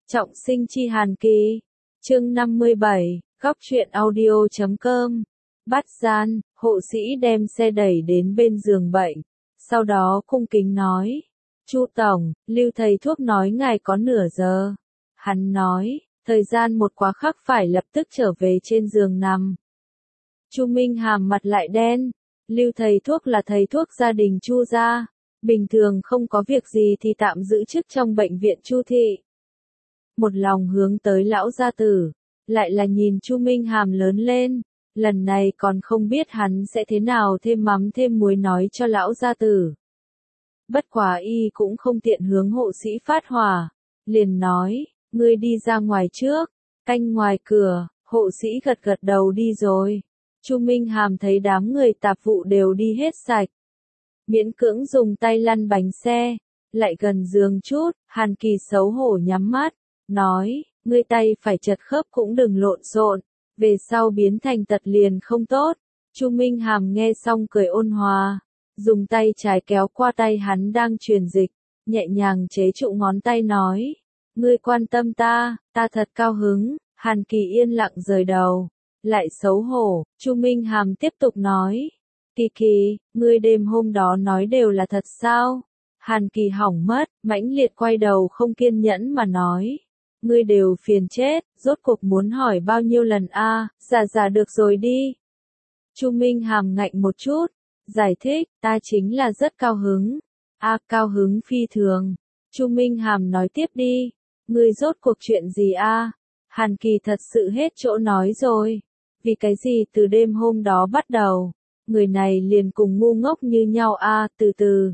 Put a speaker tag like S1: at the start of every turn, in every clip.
S1: Trọng sinh chi Hàn Kỳ. Chương 57, góc truyện audio.com. Bắt gian, hộ sĩ đem xe đẩy đến bên giường bệnh. Sau đó cung kính nói. Chu Tổng, Lưu thầy thuốc nói ngài có nửa giờ. Hắn nói, thời gian một quá khắc phải lập tức trở về trên giường nằm. Chu Minh Hàm mặt lại đen. Lưu thầy thuốc là thầy thuốc gia đình Chu gia. Bình thường không có việc gì thì tạm giữ chức trong bệnh viện Chu thị. Một lòng hướng tới lão gia tử, lại là nhìn Chu Minh Hàm lớn lên, lần này còn không biết hắn sẽ thế nào thêm mắm thêm muối nói cho lão gia tử. Bất quá y cũng không tiện hướng hộ sĩ phát hỏa, liền nói, ngươi đi ra ngoài trước, canh ngoài cửa, hộ sĩ gật gật đầu đi rồi. Chu Minh Hàm thấy đám người tạp vụ đều đi hết sạch, miễn cưỡng dùng tay lăn bánh xe, lại gần giường chút, Hàn Kỳ xấu hổ nhắm mắt, nói, ngươi tay phải chật khớp cũng đừng lộn xộn, về sau biến thành tật liền không tốt. Chu Minh Hàm nghe xong cười ôn hòa, dùng tay trái kéo qua tay hắn đang truyền dịch, nhẹ nhàng chế trụ ngón tay nói, ngươi quan tâm ta thật cao hứng. Hàn Kỳ yên lặng rời đầu, lại xấu hổ. Chu Minh Hàm tiếp tục nói, Kỳ Kỳ, ngươi đêm hôm đó nói đều là thật sao? Hàn Kỳ hỏng mất, mãnh liệt quay đầu không kiên nhẫn mà nói, ngươi đều phiền chết, rốt cuộc muốn hỏi bao nhiêu lần a? Dạ được rồi đi. Chu Minh Hàm ngạnh một chút, giải thích, ta chính là rất cao hứng. Cao hứng phi thường. Chu Minh Hàm nói tiếp đi, ngươi rốt cuộc chuyện gì a? Hàn Kỳ thật sự hết chỗ nói rồi. Vì cái gì từ đêm hôm đó bắt đầu, người này liền cùng ngu ngốc như nhau từ từ.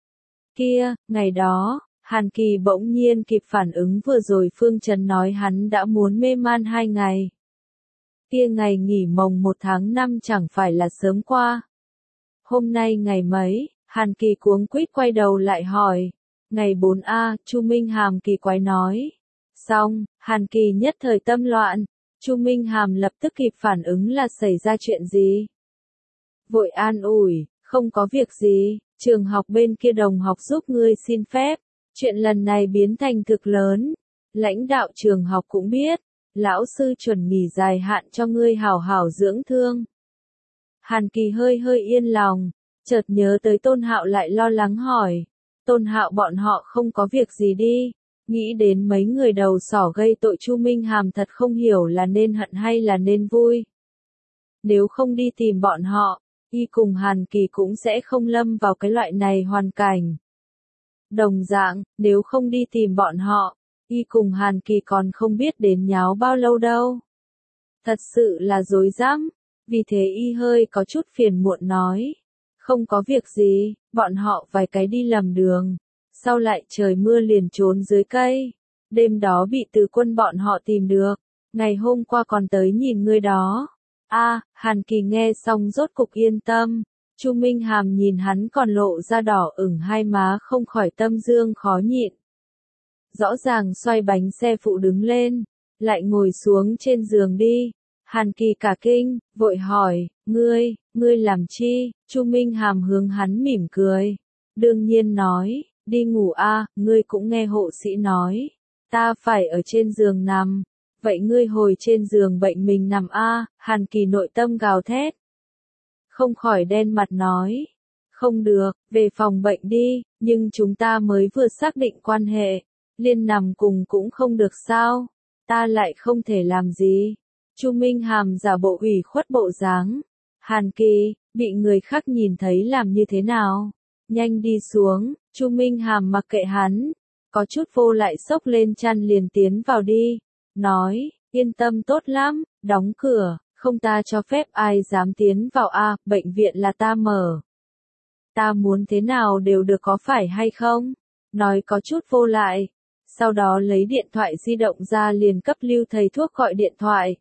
S1: Kia, ngày đó, Hàn Kỳ bỗng nhiên kịp phản ứng vừa rồi Phương Trần nói hắn đã muốn mê man 2 ngày. Kia ngày nghỉ mồng 1 tháng 5 chẳng phải là sớm qua. Hôm nay ngày mấy? Hàn Kỳ cuống quýt quay đầu lại hỏi. Ngày 4A, Chu Minh Hàm kỳ quái nói. Xong, Hàn Kỳ nhất thời tâm loạn. Chu Minh Hàm lập tức kịp phản ứng là xảy ra chuyện gì. Vội an ủi, không có việc gì, trường học bên kia đồng học giúp ngươi xin phép. Chuyện lần này biến thành thực lớn. Lãnh đạo trường học cũng biết, lão sư chuẩn nghỉ dài hạn cho ngươi hảo hảo dưỡng thương. Hàn Kỳ hơi yên lòng, chợt nhớ tới Tôn Hạo lại lo lắng hỏi. Tôn Hạo bọn họ không có việc gì đi. Nghĩ đến mấy người đầu sỏ gây tội Chu Minh Hàm thật không hiểu là nên hận hay là nên vui. Nếu không đi tìm bọn họ, y cùng Hàn Kỳ cũng sẽ không lâm vào cái loại này hoàn cảnh. Đồng dạng, nếu không đi tìm bọn họ, y cùng Hàn Kỳ còn không biết đến nháo bao lâu đâu. Thật sự là rối rắm, vì thế y hơi có chút phiền muộn nói. Không có việc gì, bọn họ vài cái đi lầm đường. Sau lại trời mưa liền trốn dưới cây. Đêm đó bị Từ Quân bọn họ tìm được. Ngày hôm qua còn tới nhìn ngươi đó. Hàn Kỳ nghe xong rốt cục yên tâm. Chu Minh Hàm nhìn hắn còn lộ ra đỏ ửng hai má không khỏi tâm dương khó nhịn. Rõ ràng xoay bánh xe phụ đứng lên, lại ngồi xuống trên giường đi. Hàn Kỳ cả kinh, vội hỏi, ngươi làm chi? Chu Minh Hàm hướng hắn mỉm cười. Đương nhiên nói, đi ngủ ngươi cũng nghe hộ sĩ nói. Ta phải ở trên giường nằm. Vậy ngươi hồi trên giường bệnh mình nằm Hàn Kỳ nội tâm gào thét. Không khỏi đen mặt nói. Không được, về phòng bệnh đi, nhưng chúng ta mới vừa xác định quan hệ. Liên nằm cùng cũng không được sao? Ta lại không thể làm gì. Chu Minh Hàm giả bộ ủy khuất bộ dáng. Hàn Kỳ, bị người khác nhìn thấy làm như thế nào? Nhanh đi xuống. Chu Minh Hàm mặc kệ hắn, có chút vô lại xốc lên chăn liền tiến vào đi. Nói, yên tâm tốt lắm, đóng cửa, không ta cho phép ai dám tiến vào bệnh viện là ta mở. Ta muốn thế nào đều được có phải hay không? Nói có chút vô lại. Sau đó lấy điện thoại di động ra liền cấp Lưu thầy thuốc gọi điện thoại.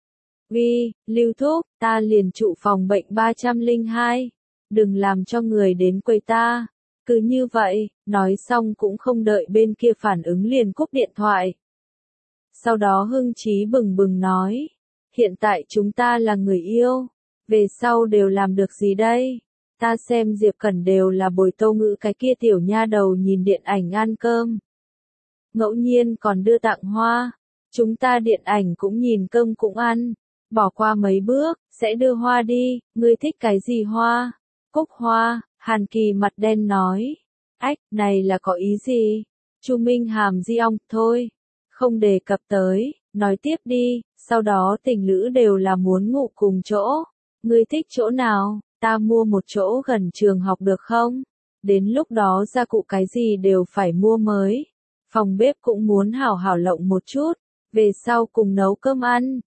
S1: Lưu thúc, ta liền trụ phòng bệnh 302. Đừng làm cho người đến quấy ta. Cứ như vậy, nói xong cũng không đợi bên kia phản ứng liền cúp điện thoại. Sau đó hưng trí bừng bừng nói. Hiện tại chúng ta là người yêu. Về sau đều làm được gì đây? Ta xem Diệp Cẩn đều là bồi Tô Ngữ cái kia tiểu nha đầu nhìn điện ảnh ăn cơm. ngẫu nhiên còn đưa tặng hoa. Chúng ta điện ảnh cũng nhìn, cơm cũng ăn. Bỏ qua mấy bước, sẽ đưa hoa đi, ngươi thích cái gì hoa? Cúc hoa, Hàn Kỳ mặt đen nói. Ách, này là có ý gì? Chu Minh Hàm di ong, thôi. Không đề cập tới, nói tiếp đi, sau đó tình lữ đều là muốn ngủ cùng chỗ. Ngươi thích chỗ nào, ta mua một chỗ gần trường học được không? Đến lúc đó gia cụ cái gì đều phải mua mới. Phòng bếp cũng muốn hảo hảo lộng một chút, về sau cùng nấu cơm ăn.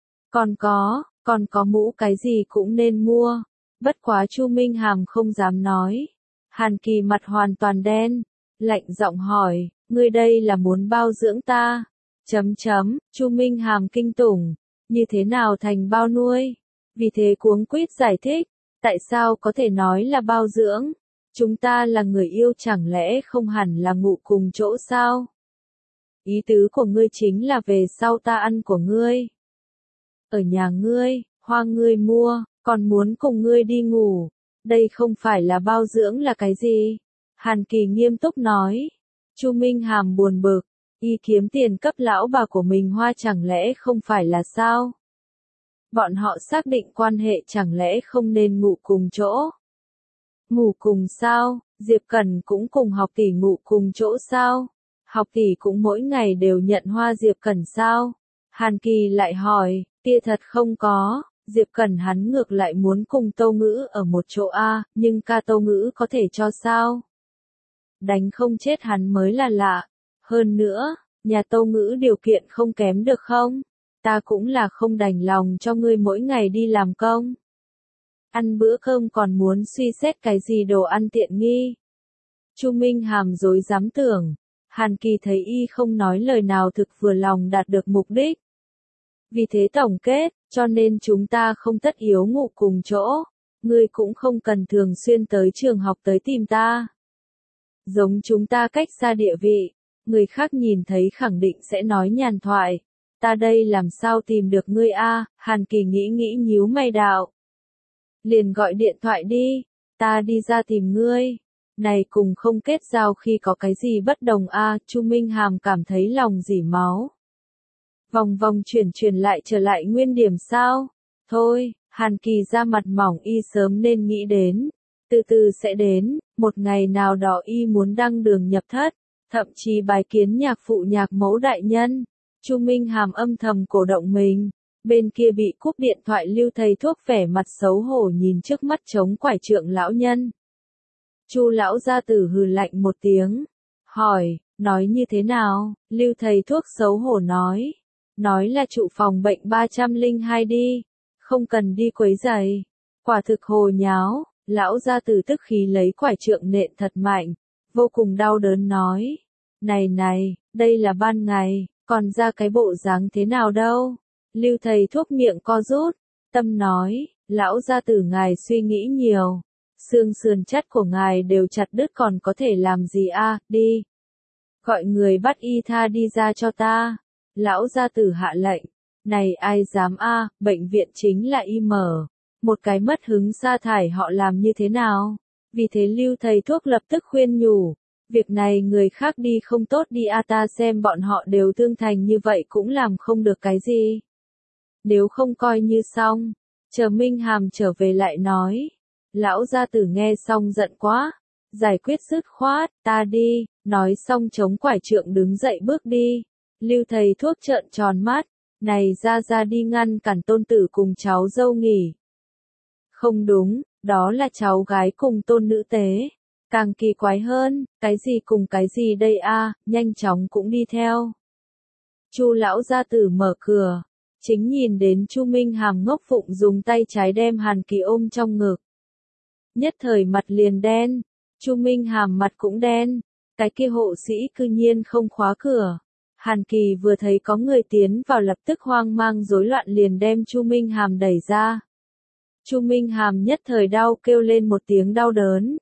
S1: Còn có mũ cái gì cũng nên mua. Bất quá Chu Minh Hàm không dám nói. Hàn Kỳ mặt hoàn toàn đen, lạnh giọng hỏi, ngươi đây là muốn bao dưỡng ta? Chu Minh Hàm kinh tủng, như thế nào thành bao nuôi? Vì thế cuống quýt giải thích, tại sao có thể nói là bao dưỡng? Chúng ta là người yêu chẳng lẽ không hẳn là ngủ cùng chỗ sao? Ý tứ của ngươi chính là về sau ta ăn của ngươi. Ở nhà ngươi, hoa ngươi mua, còn muốn cùng ngươi đi ngủ. Đây không phải là bao dưỡng là cái gì? Hàn Kỳ nghiêm túc nói. Chu Minh Hàm buồn bực, y kiếm tiền cấp lão bà của mình hoa chẳng lẽ không phải là sao? Bọn họ xác định quan hệ chẳng lẽ không nên ngủ cùng chỗ? Ngủ cùng sao? Diệp Cẩn cũng cùng học tỷ ngủ cùng chỗ sao? Học tỷ cũng mỗi ngày đều nhận hoa Diệp Cẩn sao? Hàn Kỳ lại hỏi, kia thật không có. Diệp Cẩn hắn ngược lại muốn cùng Tô Ngữ ở một chỗ a, nhưng ca Tô Ngữ có thể cho sao? Đánh không chết hắn mới là lạ. Hơn nữa, nhà Tô Ngữ điều kiện không kém được không? Ta cũng là không đành lòng cho ngươi mỗi ngày đi làm công. Ăn bữa cơm còn muốn suy xét cái gì đồ ăn tiện nghi. Chu Minh Hàm dối dám tưởng. Hàn Kỳ thấy y không nói lời nào thực vừa lòng đạt được mục đích. Vì thế tổng kết, cho nên chúng ta không tất yếu ngủ cùng chỗ. Ngươi cũng không cần thường xuyên tới trường học tới tìm ta. Giống chúng ta cách xa địa vị, người khác nhìn thấy khẳng định sẽ nói nhàn thoại. Ta đây làm sao tìm được ngươi a? Hàn Kỳ nghĩ nhíu mày đạo. Liền gọi điện thoại đi, ta đi ra tìm ngươi. Này cùng không kết giao khi có cái gì bất đồng a? Chu Minh Hàm cảm thấy lòng dỉ máu. Vòng vòng chuyển lại trở lại nguyên điểm sao? Thôi, Hàn Kỳ ra mặt mỏng y sớm nên nghĩ đến. Từ từ sẽ đến, một ngày nào đó y muốn đăng đường nhập thất, thậm chí bái kiến nhạc phụ nhạc mẫu đại nhân. Chu Minh Hàm âm thầm cổ động mình. Bên kia bị cúp điện thoại Lưu thầy thuốc vẻ mặt xấu hổ nhìn trước mắt trống quải trượng lão nhân. Chu lão gia tử hừ lạnh một tiếng. Hỏi, nói như thế nào? Lưu thầy thuốc xấu hổ nói. Nói là trụ phòng bệnh 302 đi. Không cần đi quấy giày. Quả thực hồ nháo. Lão gia tử tức khí lấy quải trượng nện thật mạnh. Vô cùng đau đớn nói. Này, đây là ban ngày. Còn ra cái bộ dáng thế nào đâu? Lưu thầy thuốc miệng co rút. Tâm nói. Lão gia tử ngài suy nghĩ nhiều. Xương sườn chất của ngài đều chặt đứt còn có thể làm gì a? Đi. Gọi người bắt y tha đi ra cho ta. Lão gia tử hạ lệnh. Này ai dám a? Bệnh viện chính là y mở. Một cái mất hứng sa thải họ làm như thế nào? Vì thế Lưu thầy thuốc lập tức khuyên nhủ. Việc này người khác đi không tốt đi a, ta xem bọn họ đều thương thành như vậy cũng làm không được cái gì. Nếu không coi như xong. Chờ Minh Hàm trở về lại nói. Lão gia tử nghe xong giận quá. Giải quyết dứt khoát, ta đi. Nói xong chống quải trượng đứng dậy bước đi. Lưu thầy thuốc trợn tròn mắt. Này ra đi ngăn cản tôn tử cùng cháu dâu nghỉ. Không đúng, đó là cháu gái cùng tôn nữ tế. Càng kỳ quái hơn, cái gì cùng cái gì đây a? Nhanh chóng cũng đi theo. Chu lão gia tử mở cửa, chính nhìn đến Chu Minh Hàm ngốc phụng dùng tay trái đem Hàn Kỳ ôm trong ngực. Nhất thời mặt liền đen, Chu Minh Hàm mặt cũng đen, cái kia hộ sĩ cư nhiên không khóa cửa. Hàn Kỳ vừa thấy có người tiến vào lập tức hoang mang rối loạn liền đem Chu Minh Hàm đẩy ra. Chu Minh Hàm nhất thời đau kêu lên một tiếng đau đớn.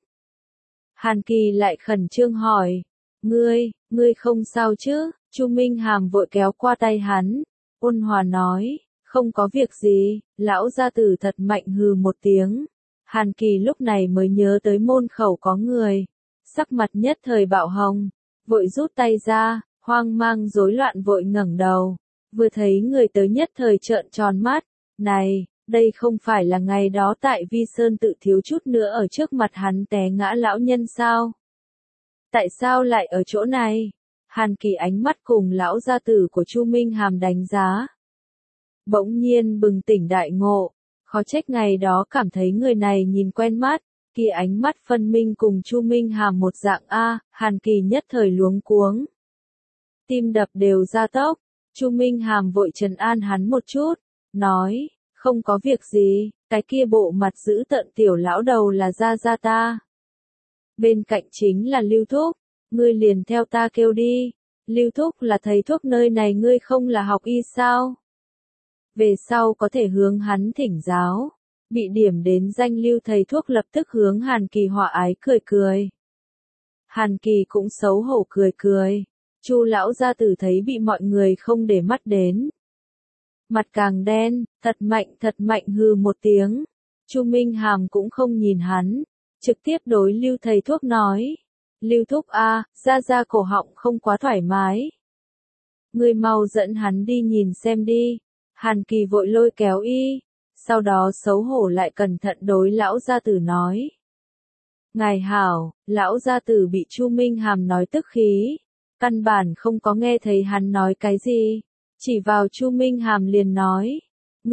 S1: Hàn Kỳ lại khẩn trương hỏi, ngươi không sao chứ? Chu Minh Hàm vội kéo qua tay hắn, ôn hòa nói, không có việc gì. Lão gia tử thật mạnh hừ một tiếng. Hàn Kỳ lúc này mới nhớ tới môn khẩu có người, sắc mặt nhất thời bạo hồng, vội rút tay ra, hoang mang rối loạn vội ngẩng đầu, vừa thấy người tới nhất thời trợn tròn mắt, này, đây không phải là ngày đó tại Vi Sơn tự thiếu chút nữa ở trước mặt hắn té ngã lão nhân sao? Tại sao lại ở chỗ này? Hàn Kỳ ánh mắt cùng lão gia tử của Chu Minh Hàm đánh giá. Bỗng nhiên bừng tỉnh đại ngộ, khó trách ngày đó cảm thấy người này nhìn quen mắt, kia ánh mắt phân minh cùng Chu Minh Hàm một dạng a, Hàn Kỳ nhất thời luống cuống. Tim đập đều ra tốc, Chu Minh Hàm vội trấn an hắn một chút, nói, không có việc gì, cái kia bộ mặt giữ tợn tiểu lão đầu là gia gia ta. Bên cạnh chính là Lưu Thúc, ngươi liền theo ta kêu đi, Lưu Thúc là thầy thuốc nơi này, ngươi không là học y sao? Về sau có thể hướng hắn thỉnh giáo. Bị điểm đến danh Lưu thầy thuốc lập tức hướng Hàn Kỳ hòa ái cười cười. Hàn Kỳ cũng xấu hổ cười cười. Chu lão gia tử thấy bị mọi người không để mắt đến. Mặt càng đen, thật mạnh hừ một tiếng. Chu Minh Hàm cũng không nhìn hắn, trực tiếp đối Lưu thầy thuốc nói. Lưu Thúc a, gia cổ họng không quá thoải mái. Ngươi mau dẫn hắn đi nhìn xem đi. Hàn Kỳ vội lôi kéo y, sau đó xấu hổ lại cẩn thận đối lão gia tử nói. Ngài hảo, lão gia tử bị Chu Minh Hàm nói tức khí, căn bản không có nghe thấy hắn nói cái gì, chỉ vào Chu Minh Hàm liền nói.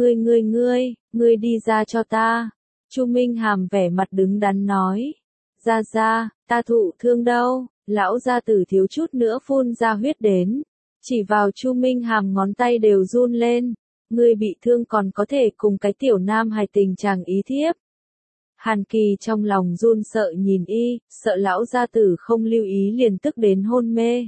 S1: Ngươi đi ra cho ta. Chu Minh Hàm vẻ mặt đứng đắn nói. Ra, ta thụ thương đâu, lão gia tử thiếu chút nữa phun ra huyết đến, chỉ vào Chu Minh Hàm ngón tay đều run lên. Ngươi bị thương còn có thể cùng cái tiểu nam hài tình chàng ý thiếp. Hàn Kỳ trong lòng run sợ nhìn y, sợ lão gia tử không lưu ý liền tức đến hôn mê.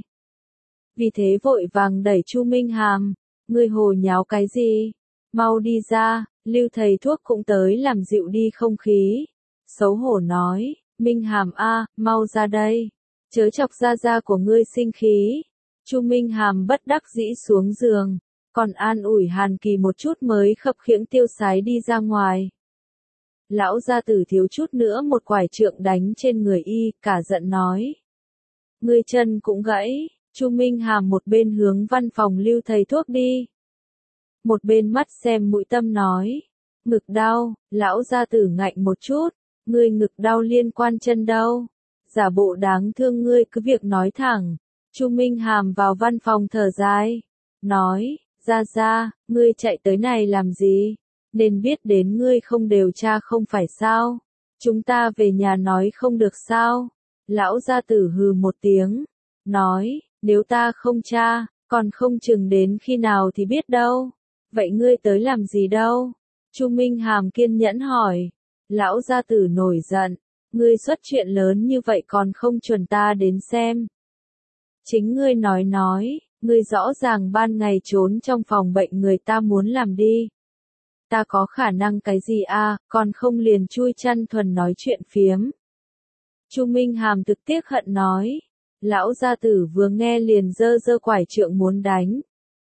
S1: Vì thế vội vàng đẩy Chu Minh Hàm, ngươi hồ nháo cái gì? Mau đi ra, Lưu thầy thuốc cũng tới làm dịu đi không khí. Xấu hổ nói, Minh Hàm a, mau ra đây, chớ chọc gia của ngươi sinh khí. Chu Minh Hàm bất đắc dĩ xuống giường. Còn an ủi Hàn Kỳ một chút mới khập khiễng tiêu sái đi ra ngoài. Lão gia tử thiếu chút nữa một quải trượng đánh trên người y, cả giận nói. Ngươi chân cũng gãy, Chu Minh Hàm một bên hướng văn phòng Lưu thầy thuốc đi. Một bên mắt xem mũi tâm nói. Ngực đau, lão gia tử ngạnh một chút, ngươi ngực đau liên quan chân đâu. Giả bộ đáng thương ngươi cứ việc nói thẳng. Chu Minh Hàm vào văn phòng thở dài, nói. Ra, ngươi chạy tới này làm gì? Nên biết đến ngươi không điều tra không phải sao? Chúng ta về nhà nói không được sao? Lão gia tử hừ một tiếng, nói, nếu ta không tra, còn không chừng đến khi nào thì biết đâu. Vậy ngươi tới làm gì đâu? Chu Minh Hàm kiên nhẫn hỏi. Lão gia tử nổi giận, ngươi xuất chuyện lớn như vậy còn không chuẩn ta đến xem. Chính ngươi nói. Ngươi rõ ràng ban ngày trốn trong phòng bệnh người ta muốn làm đi. Ta có khả năng cái gì a, còn không liền chui chăn thuần nói chuyện phiếm. Chu Minh Hàm thực tiếc hận nói. Lão gia tử vừa nghe liền giơ quải trượng muốn đánh.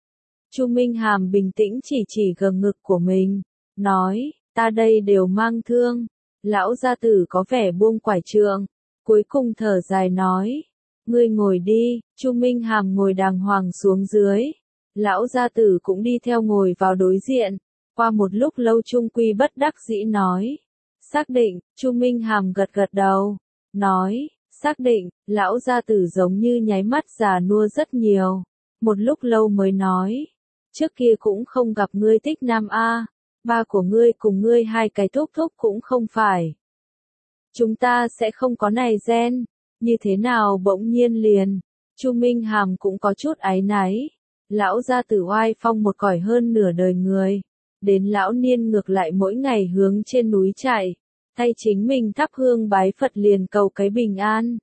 S1: Chu Minh Hàm bình tĩnh chỉ gầm ngực của mình, nói, ta đây đều mang thương. Lão gia tử có vẻ buông quải trượng, cuối cùng thở dài nói. Ngươi ngồi đi, Chu Minh Hàm ngồi đàng hoàng xuống dưới. Lão gia tử cũng đi theo ngồi vào đối diện. Qua một lúc lâu trung quy bất đắc dĩ nói. Xác định, Chu Minh Hàm gật đầu. Nói, xác định, lão gia tử giống như nháy mắt già nua rất nhiều. Một lúc lâu mới nói. Trước kia cũng không gặp ngươi thích nam a, ba của ngươi cùng ngươi hai cái thúc cũng không phải. Chúng ta sẽ không có này gen. Như thế nào bỗng nhiên liền, Chu Minh Hàm cũng có chút áy náy. Lão gia tử oai phong một cõi hơn nửa đời người, đến lão niên ngược lại mỗi ngày hướng trên núi chạy, thay chính mình thắp hương bái Phật liền cầu cái bình an.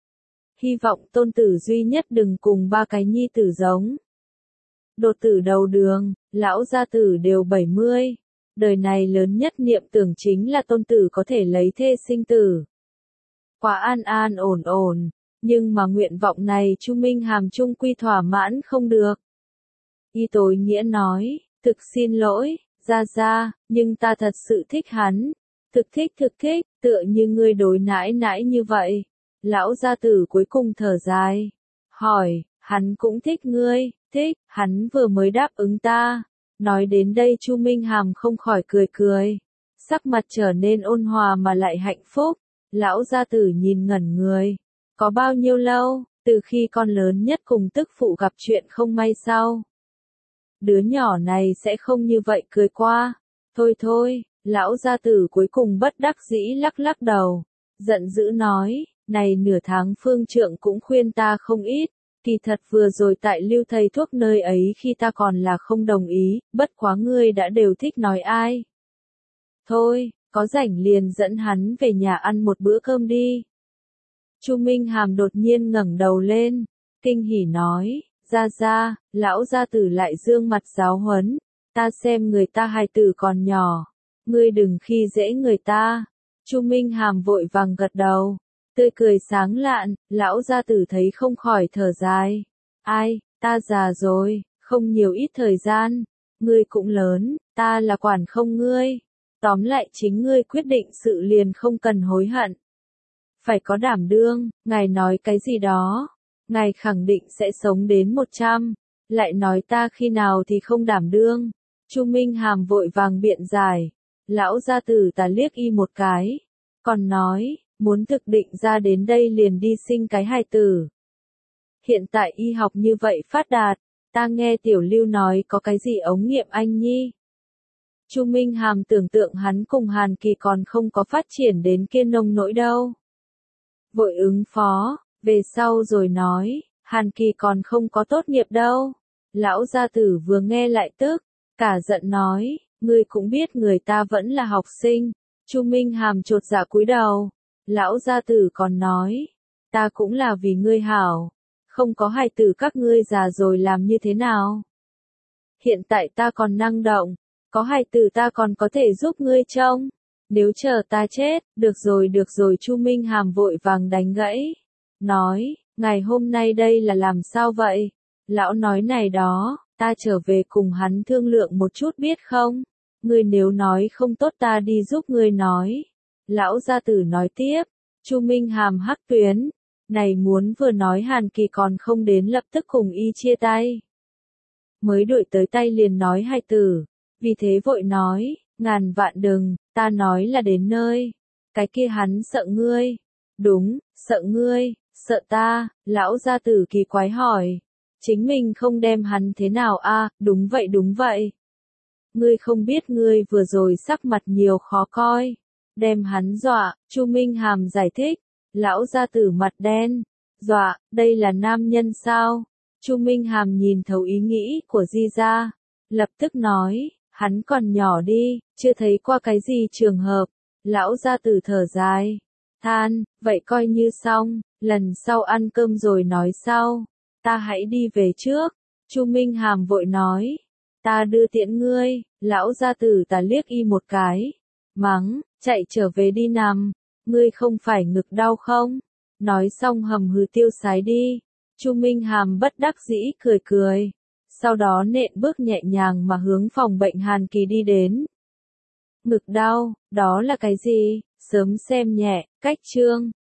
S1: Hy vọng tôn tử duy nhất đừng cùng ba cái nhi tử giống. Đột tử đầu đường, lão gia tử đều 70, đời này lớn nhất niệm tưởng chính là tôn tử có thể lấy thê sinh tử. Quá an ổn, nhưng mà nguyện vọng này Chu Minh Hàm trung quy thỏa mãn không được. Y tối nghĩa nói, thực xin lỗi, ra, nhưng ta thật sự thích hắn, thực thích, tựa như ngươi đối nãi như vậy. Lão gia tử cuối cùng thở dài, hỏi, hắn cũng thích ngươi, thích, hắn vừa mới đáp ứng ta. Nói đến đây Chu Minh Hàm không khỏi cười cười. Sắc mặt trở nên ôn hòa mà lại hạnh phúc. Lão gia tử nhìn ngẩn người. Có bao nhiêu lâu, từ khi con lớn nhất cùng tức phụ gặp chuyện không may sao? Đứa nhỏ này sẽ không như vậy cười qua. Thôi thôi, lão gia tử cuối cùng bất đắc dĩ lắc lắc đầu. Giận dữ nói, này nửa tháng phương trượng cũng khuyên ta không ít. Kỳ thật vừa rồi tại Lưu thầy thuốc nơi ấy khi ta còn là không đồng ý, bất quá ngươi đã đều thích nói ai. Thôi, có rảnh liền dẫn hắn về nhà ăn một bữa cơm đi. Chu Minh Hàm đột nhiên ngẩng đầu lên, kinh hỉ nói, ra, lão gia tử lại dương mặt giáo huấn, ta xem người ta hài tử còn nhỏ, ngươi đừng khi dễ người ta. Chu Minh Hàm vội vàng gật đầu, tươi cười sáng lạn, lão gia tử thấy không khỏi thở dài. Ai, ta già rồi, không nhiều ít thời gian, ngươi cũng lớn, ta là quản không ngươi. Tóm lại chính ngươi quyết định sự liền không cần hối hận. Phải có đảm đương, ngài nói cái gì đó. Ngài khẳng định sẽ sống đến 100, lại nói ta khi nào thì không đảm đương. Chu Minh Hàm vội vàng biện giải. Lão gia tử ta liếc y một cái. Còn nói, muốn thực định ra đến đây liền đi sinh cái hài tử. Hiện tại y học như vậy phát đạt, ta nghe Tiểu Lưu nói có cái gì ống nghiệm anh nhi. Chu Minh Hàm tưởng tượng hắn cùng Hàn Kỳ còn không có phát triển đến kia nông nỗi đâu. Vội ứng phó, về sau rồi nói, Hàn Kỳ còn không có tốt nghiệp đâu. Lão gia tử vừa nghe lại tức, cả giận nói, ngươi cũng biết người ta vẫn là học sinh. Chu Minh Hàm chột dạ cúi đầu. Lão gia tử còn nói, ta cũng là vì ngươi hảo, không có hài tử các ngươi già rồi làm như thế nào. Hiện tại ta còn năng động, có hài tử ta còn có thể giúp ngươi trông. Nếu chờ ta chết, được rồi Chu Minh Hàm vội vàng đánh gãy. Nói, ngày hôm nay đây là làm sao vậy? Lão nói này đó, ta trở về cùng hắn thương lượng một chút biết không? Ngươi nếu nói không tốt ta đi giúp ngươi nói. Lão gia tử nói tiếp, Chu Minh Hàm hắc tuyến. Này muốn vừa nói Hàn Kỳ còn không đến lập tức cùng y chia tay. Mới đuổi tới tay liền nói hài tử, vì thế vội nói, ngàn vạn đừng, ta nói là đến nơi. Cái kia hắn sợ ngươi. Đúng, sợ ngươi, sợ ta, lão gia tử kỳ quái hỏi. Chính mình không đem hắn thế nào a? Đúng vậy. Ngươi không biết ngươi vừa rồi sắc mặt nhiều khó coi. Đem hắn dọa, Chu Minh Hàm giải thích. Lão gia tử mặt đen. Dọa, đây là nam nhân sao? Chu Minh Hàm nhìn thấu ý nghĩ của Di gia, lập tức nói, hắn còn nhỏ đi, chưa thấy qua cái gì trường hợp. Lão gia tử thở dài, than, vậy coi như xong, lần sau ăn cơm rồi nói sau. Ta hãy đi về trước. Chu Minh Hàm vội nói, ta đưa tiễn ngươi. Lão gia tử ta liếc y một cái, mắng, chạy trở về đi nằm. Ngươi không phải ngực đau không? Nói xong hầm hừ tiêu sái đi. Chu Minh Hàm bất đắc dĩ cười. Sau đó nện bước nhẹ nhàng mà hướng phòng bệnh Hàn Kỳ đi đến. Ngực đau, đó là cái gì? Sớm xem nhẹ, cách chương.